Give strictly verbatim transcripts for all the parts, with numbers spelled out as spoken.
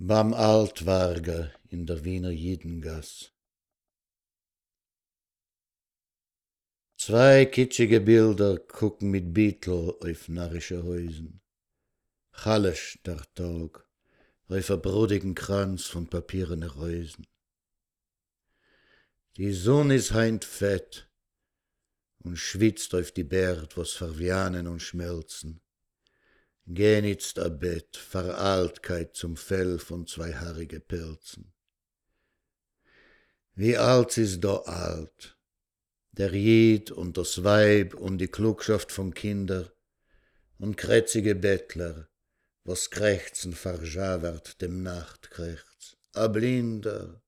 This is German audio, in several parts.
Beim Altwarger in der Wiener Jidengass. Zwei kitschige Bilder gucken mit Beetle auf narrische Häusen. Chalisch der Tag, auf a brodigen Kranz von papierene Reusen. Die Sonn is heint fett und schwitzt auf die Bärd, was verwianen und schmelzen. Gehn itzt a Bett, Veraltkeit zum Fell von zwei haarige Pilzen. Wie alt is da alt, der Jid und das Weib und die Klugschaft von Kinder und krätzige Bettler, was krächzen verschawert dem Nachtkrächz, a Blinder.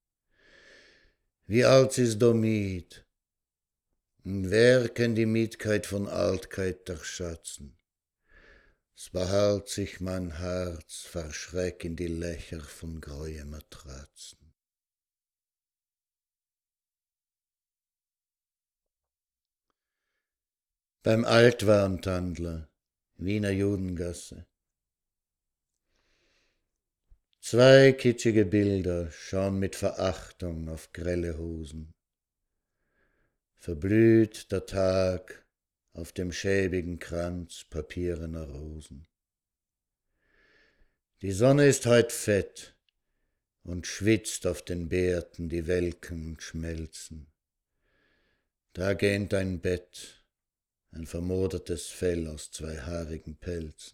Wie alt is da Miet, und wer kann die Mietkeit von Altkeit erschatzen? Es behält sich mein Herz verschreck in die Lächer von greue Matratzen. Beim Altwarntandler, Wiener Judengasse. Zwei kitschige Bilder schauen mit Verachtung auf grelle Hosen. Verblüht der Tag auf dem schäbigen Kranz papierener Rosen. Die Sonne ist heut fett und schwitzt auf den Bärten, die welken und schmelzen. Da gähnt ein Bett, ein vermodertes Fell aus zwei haarigen Pelzen.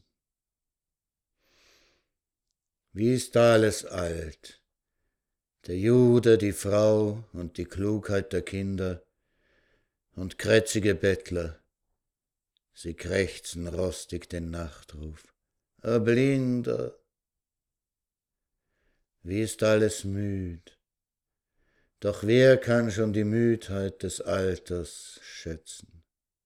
Wie ist alles alt, der Jude, die Frau und die Klugheit der Kinder und krätzige Bettler, sie krächzen rostig den Nachtruf. A Blinder! Wie ist alles müd, doch wer kann schon die Müdheit des Alters schätzen?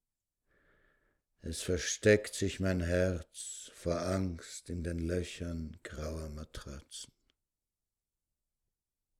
Es versteckt sich mein Herz vor Angst in den Löchern grauer Matratzen.